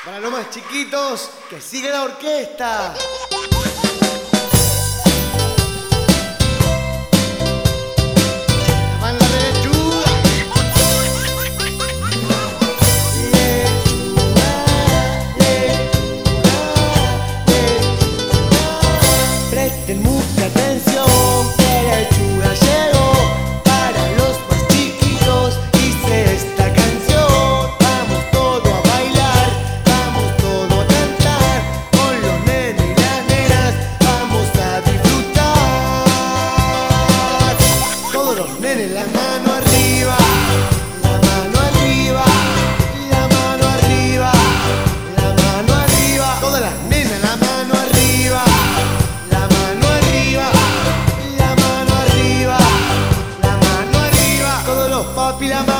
Para los más chiquitos, que sigue la orquesta. La banda de lechuga. Presten mucha atención, que lechuga llegó. Para los más chiquitos hice esta canción. Vamos todo a bailar, vamos todo a cantar. Con los nenes y las nenas vamos a disfrutar. Todos los nenes la mano arriba, la mano arriba, la mano arriba, la mano arriba. Todas las nenas la mano arriba, la mano arriba, la mano arriba, la mano arriba. Todos los papi la mano